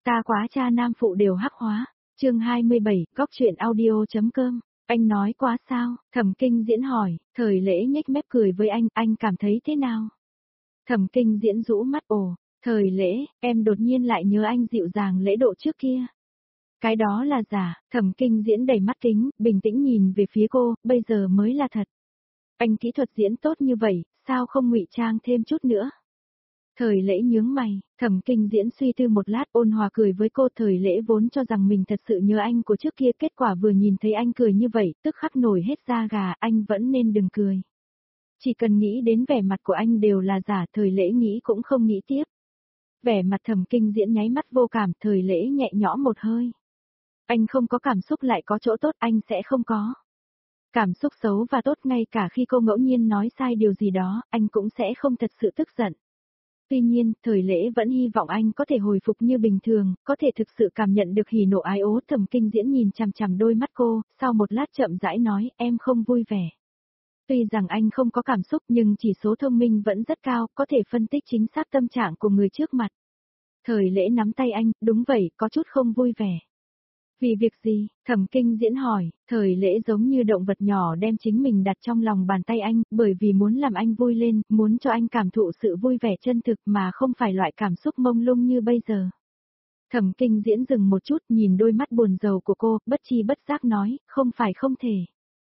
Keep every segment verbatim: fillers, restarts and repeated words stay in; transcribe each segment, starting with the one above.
Ta quá cha nam phụ đều hắc hóa. Chương hai mươi bảy, góc truyện audio.com. Anh nói quá sao? Thẩm Kinh Diễn hỏi. Thời Lễ nhếch mép cười với anh, anh cảm thấy thế nào? Thẩm Kinh Diễn rũ mắt, ồ, Thời Lễ, em đột nhiên lại nhớ anh dịu dàng lễ độ trước kia. Cái đó là giả. Thẩm Kinh Diễn đầy mắt kính, bình tĩnh nhìn về phía cô, bây giờ mới là thật. Anh kỹ thuật diễn tốt như vậy, sao không ngụy trang thêm chút nữa? Thời Lễ nhướng mày, Thẩm Kinh Diễn suy tư một lát, ôn hòa cười với cô. Thời Lễ vốn cho rằng mình thật sự nhớ anh của trước kia, kết quả vừa nhìn thấy anh cười như vậy, tức khắc nổi hết da gà. Anh vẫn nên đừng cười. Chỉ cần nghĩ đến vẻ mặt của anh đều là giả. Thời Lễ nghĩ cũng không nghĩ tiếp. Vẻ mặt Thẩm Kinh Diễn nháy mắt vô cảm. Thời Lễ nhẹ nhõm một hơi. Anh không có cảm xúc lại có chỗ tốt, anh sẽ không có cảm xúc xấu và tốt. Ngay cả khi cô ngẫu nhiên nói sai điều gì đó, anh cũng sẽ không thật sự tức giận. Tuy nhiên, Thời Lễ vẫn hy vọng anh có thể hồi phục như bình thường, có thể thực sự cảm nhận được hỉ nộ ái ố. Thẩm Kinh Diễn nhìn chằm chằm đôi mắt cô, sau một lát chậm rãi nói, em không vui vẻ. Tuy rằng anh không có cảm xúc nhưng chỉ số thông minh vẫn rất cao, có thể phân tích chính xác tâm trạng của người trước mặt. Thời Lễ nắm tay anh, đúng vậy, có chút không vui vẻ. Vì việc gì? Thẩm Kinh Diễn hỏi. Thời Lễ giống như động vật nhỏ đem chính mình đặt trong lòng bàn tay anh, bởi vì muốn làm anh vui lên, muốn cho anh cảm thụ sự vui vẻ chân thực mà không phải loại cảm xúc mông lung như bây giờ. Thẩm Kinh Diễn dừng một chút, nhìn đôi mắt buồn rầu của cô, bất chi bất giác nói, không phải không thể.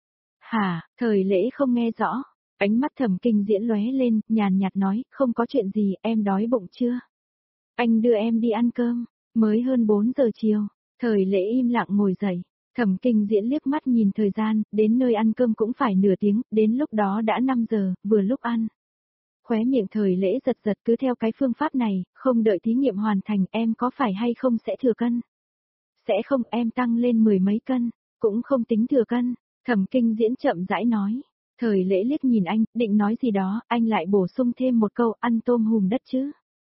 Hả? Thời Lễ không nghe rõ. Ánh mắt Thẩm Kinh Diễn lóe lên, nhàn nhạt nói, không có chuyện gì, em đói bụng chưa? Anh đưa em đi ăn cơm. Mới hơn bốn giờ chiều. Thời Lễ im lặng ngồi dậy. Thẩm Kinh Diễn liếc mắt nhìn thời gian, đến nơi ăn cơm cũng phải nửa tiếng, đến lúc đó đã năm giờ, vừa lúc ăn. Khóe miệng Thời Lễ giật giật, cứ theo cái phương pháp này, không đợi thí nghiệm hoàn thành, em có phải hay không sẽ thừa cân? Sẽ không, em tăng lên mười mấy cân, cũng không tính thừa cân. Thẩm Kinh Diễn chậm rãi nói. Thời Lễ liếc nhìn anh, định nói gì đó, anh lại bổ sung thêm một câu, ăn tôm hùm đất chứ.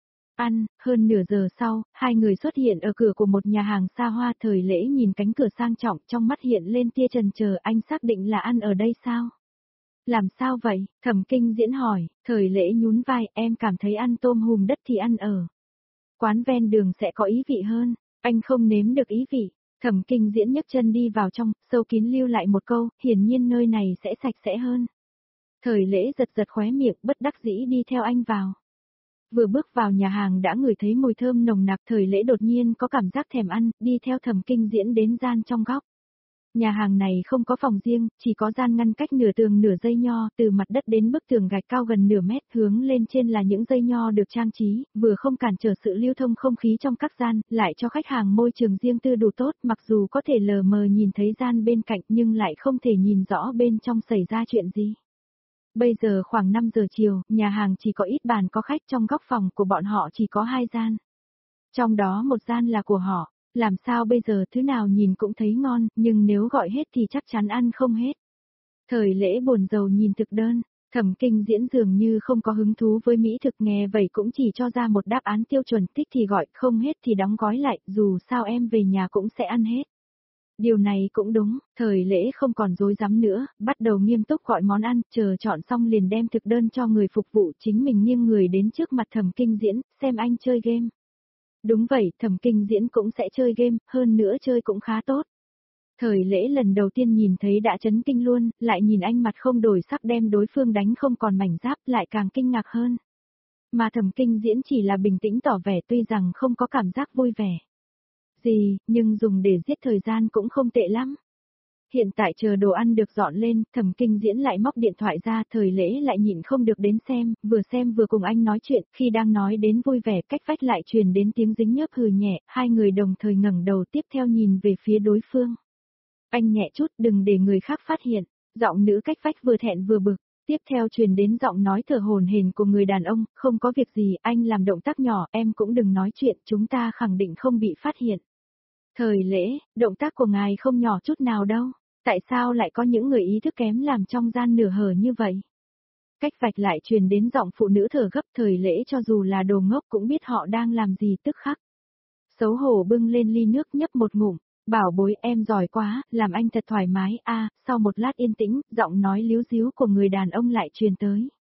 Ăn. Hơn nửa giờ sau, hai người xuất hiện ở cửa của một nhà hàng xa hoa. Thời Lễ nhìn cánh cửa sang trọng, trong mắt hiện lên tia chần chờ, anh xác định là ăn ở đây sao? Làm sao vậy? Thẩm Kinh Diễn hỏi. Thời Lễ nhún vai, em cảm thấy ăn tôm hùm đất thì ăn ở quán ven đường sẽ có ý vị hơn, anh không nếm được ý vị. Thẩm Kinh Diễn nhấc chân đi vào trong, sâu kín lưu lại một câu, hiển nhiên nơi này sẽ sạch sẽ hơn. Thời Lễ giật giật khóe miệng, bất đắc dĩ đi theo anh vào. Vừa bước vào nhà hàng đã ngửi thấy mùi thơm nồng nặc. Thời Lễ đột nhiên có cảm giác thèm ăn, đi theo Thẩm Kinh Diễn đến gian trong góc. Nhà hàng này không có phòng riêng, chỉ có gian ngăn cách nửa tường nửa dây nho, từ mặt đất đến bức tường gạch cao gần nửa mét, hướng lên trên là những dây nho được trang trí, vừa không cản trở sự lưu thông không khí trong các gian, lại cho khách hàng môi trường riêng tư đủ tốt, mặc dù có thể lờ mờ nhìn thấy gian bên cạnh nhưng lại không thể nhìn rõ bên trong xảy ra chuyện gì. Bây giờ khoảng năm giờ chiều, nhà hàng chỉ có ít bàn có khách, trong góc phòng của bọn họ chỉ có hai gian. Trong đó một gian là của họ, làm sao bây giờ, thứ nào nhìn cũng thấy ngon, nhưng nếu gọi hết thì chắc chắn ăn không hết. Thời Lễ buồn rầu nhìn thực đơn, Thẩm Kinh Diễn dường như không có hứng thú với mỹ thực, nghe vậy cũng chỉ cho ra một đáp án tiêu chuẩn, thích thì gọi, không hết thì đóng gói lại, dù sao em về nhà cũng sẽ ăn hết. Điều này cũng đúng. Thời Lễ không còn dối dám nữa, bắt đầu nghiêm túc gọi món ăn, chờ chọn xong liền đem thực đơn cho người phục vụ, chính mình nghiêng người đến trước mặt Thẩm Kinh Diễn, xem anh chơi game. Đúng vậy, Thẩm Kinh Diễn cũng sẽ chơi game, hơn nữa chơi cũng khá tốt. Thời Lễ lần đầu tiên nhìn thấy đã chấn kinh luôn, lại nhìn anh mặt không đổi sắc đem đối phương đánh không còn mảnh giáp, lại càng kinh ngạc hơn. Mà Thẩm Kinh Diễn chỉ là bình tĩnh tỏ vẻ, tuy rằng không có cảm giác vui vẻ gì, nhưng dùng để giết thời gian cũng không tệ lắm. Hiện tại chờ đồ ăn được dọn lên, Thẩm Kinh Diễn lại móc điện thoại ra. Thời Lễ lại nhịn không được đến xem, vừa xem vừa cùng anh nói chuyện, khi đang nói đến vui vẻ, cách vách lại truyền đến tiếng dính nhớp hừ nhẹ, hai người đồng thời ngẩng đầu tiếp theo nhìn về phía đối phương. Anh nhẹ chút, đừng để người khác phát hiện, giọng nữ cách vách vừa thẹn vừa bực, tiếp theo truyền đến giọng nói thở hổn hển của người đàn ông, không có việc gì, anh làm động tác nhỏ, em cũng đừng nói chuyện, chúng ta khẳng định không bị phát hiện. Thời Lễ, động tác của ngài không nhỏ chút nào đâu, tại sao lại có những người ý thức kém làm trong gian nửa hở như vậy? Cách vạch lại truyền đến giọng phụ nữ thở gấp. Thời Lễ cho dù là đồ ngốc cũng biết họ đang làm gì, tức khắc xấu hổ bưng lên ly nước nhấp một ngụm, bảo bối em giỏi quá, làm anh thật thoải mái a. À, sau một lát yên tĩnh, giọng nói líu díu của người đàn ông lại truyền tới.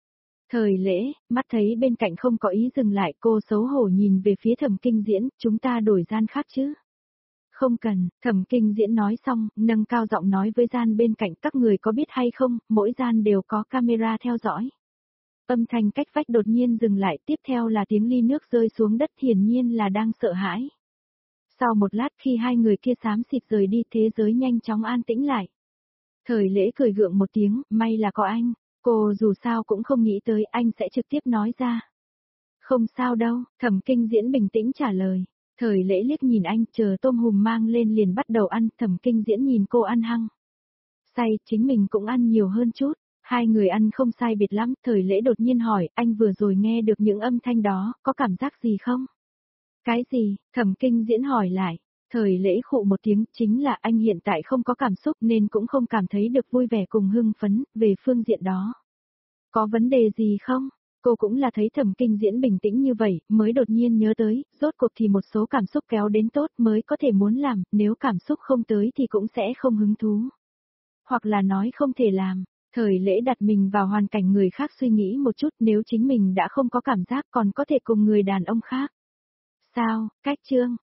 Thời lễ, mắt thấy bên cạnh không có ý dừng lại, cô xấu hổ nhìn về phía Thẩm Kinh Diễn, chúng ta đổi gian khác chứ. Không cần, Thẩm Kinh Diễn nói xong, nâng cao giọng nói với gian bên cạnh, các người có biết hay không, mỗi gian đều có camera theo dõi. Âm thanh cách vách đột nhiên dừng lại, tiếp theo là tiếng ly nước rơi xuống đất, hiển nhiên là đang sợ hãi. Sau một lát khi hai người kia xám xịt rời đi, thế giới nhanh chóng an tĩnh lại. Thời lễ cười gượng một tiếng, may là có anh, cô dù sao cũng không nghĩ tới anh sẽ trực tiếp nói ra. Không sao đâu, Thẩm Kinh Diễn bình tĩnh trả lời. Thời lễ liếc nhìn anh, chờ tôm hùm mang lên liền bắt đầu ăn, Thẩm Kinh Diễn nhìn cô ăn hăng. Say, chính mình cũng ăn nhiều hơn chút. Hai người ăn không sai biệt lắm, thời lễ đột nhiên hỏi, anh vừa rồi nghe được những âm thanh đó, có cảm giác gì không? Cái gì? Thẩm Kinh Diễn hỏi lại. Thời lễ khụ một tiếng, chính là anh hiện tại không có cảm xúc nên cũng không cảm thấy được vui vẻ cùng hưng phấn, về phương diện đó. Có vấn đề gì không? Cô cũng là thấy Thẩm Kinh Diễn bình tĩnh như vậy, mới đột nhiên nhớ tới, rốt cuộc thì một số cảm xúc kéo đến tốt mới có thể muốn làm, nếu cảm xúc không tới thì cũng sẽ không hứng thú. Hoặc là nói không thể làm. Thời lễ đặt mình vào hoàn cảnh người khác suy nghĩ một chút, nếu chính mình đã không có cảm giác còn có thể cùng người đàn ông khác. Sao, cách chương,